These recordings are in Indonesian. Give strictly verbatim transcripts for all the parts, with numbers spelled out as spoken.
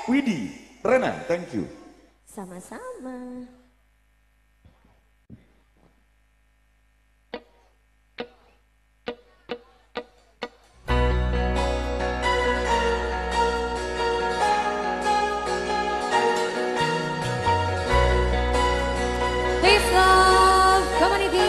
Widi, Rena, thank you. Sama-sama. Peace love community.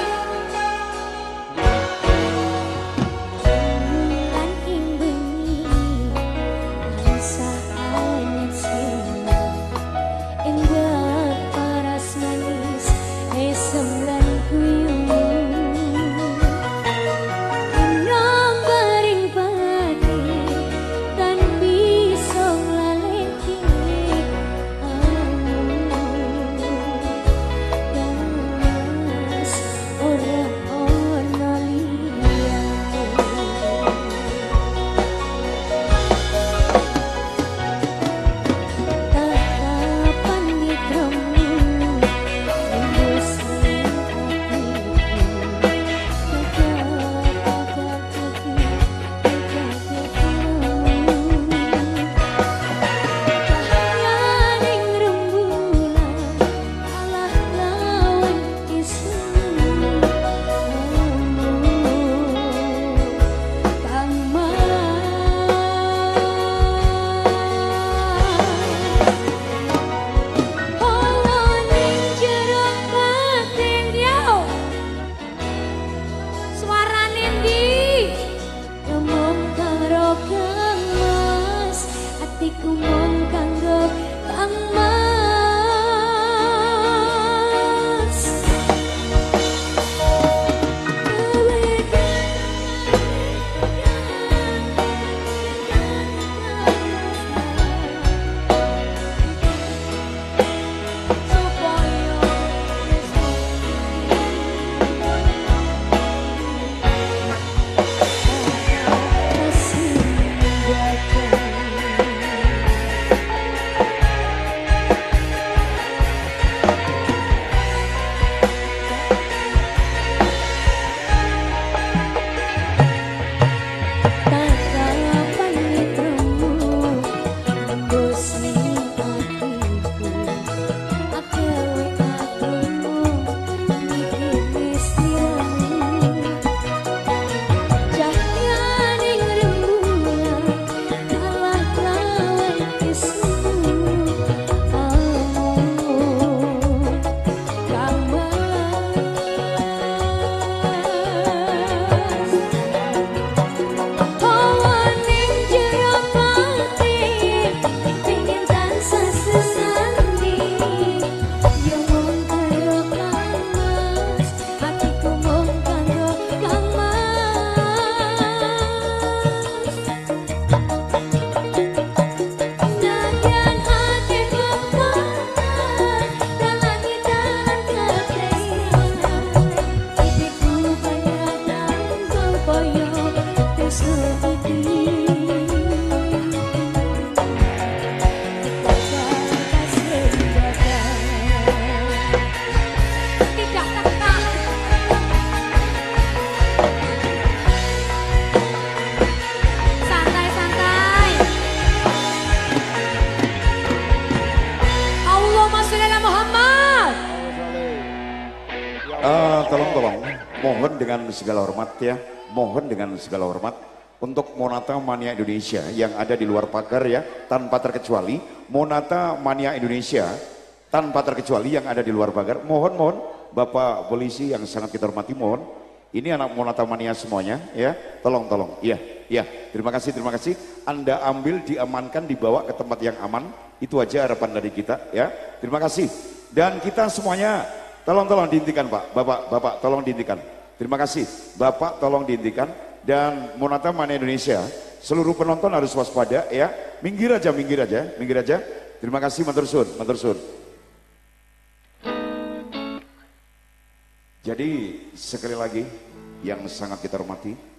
Uh, tolong tolong mohon dengan segala hormat ya, mohon dengan segala hormat untuk Monata Mania Indonesia yang ada di luar pagar ya, tanpa terkecuali Monata Mania Indonesia tanpa terkecuali yang ada di luar pagar, mohon mohon Bapak polisi yang sangat kita hormati, mohon ini anak Monata Mania semuanya ya, tolong tolong iya iya, terima kasih terima kasih, Anda ambil, diamankan, dibawa ke tempat yang aman, itu aja harapan dari kita ya, terima kasih. Dan kita semuanya tolong tolong dihentikan Pak, Bapak Bapak tolong dihentikan, terima kasih Bapak, tolong dihentikan. Dan Monata Mania Indonesia seluruh penonton harus waspada ya, minggir aja minggir aja minggir aja, terima kasih, matur suwun matur suwun. Jadi sekali lagi yang sangat kita hormati,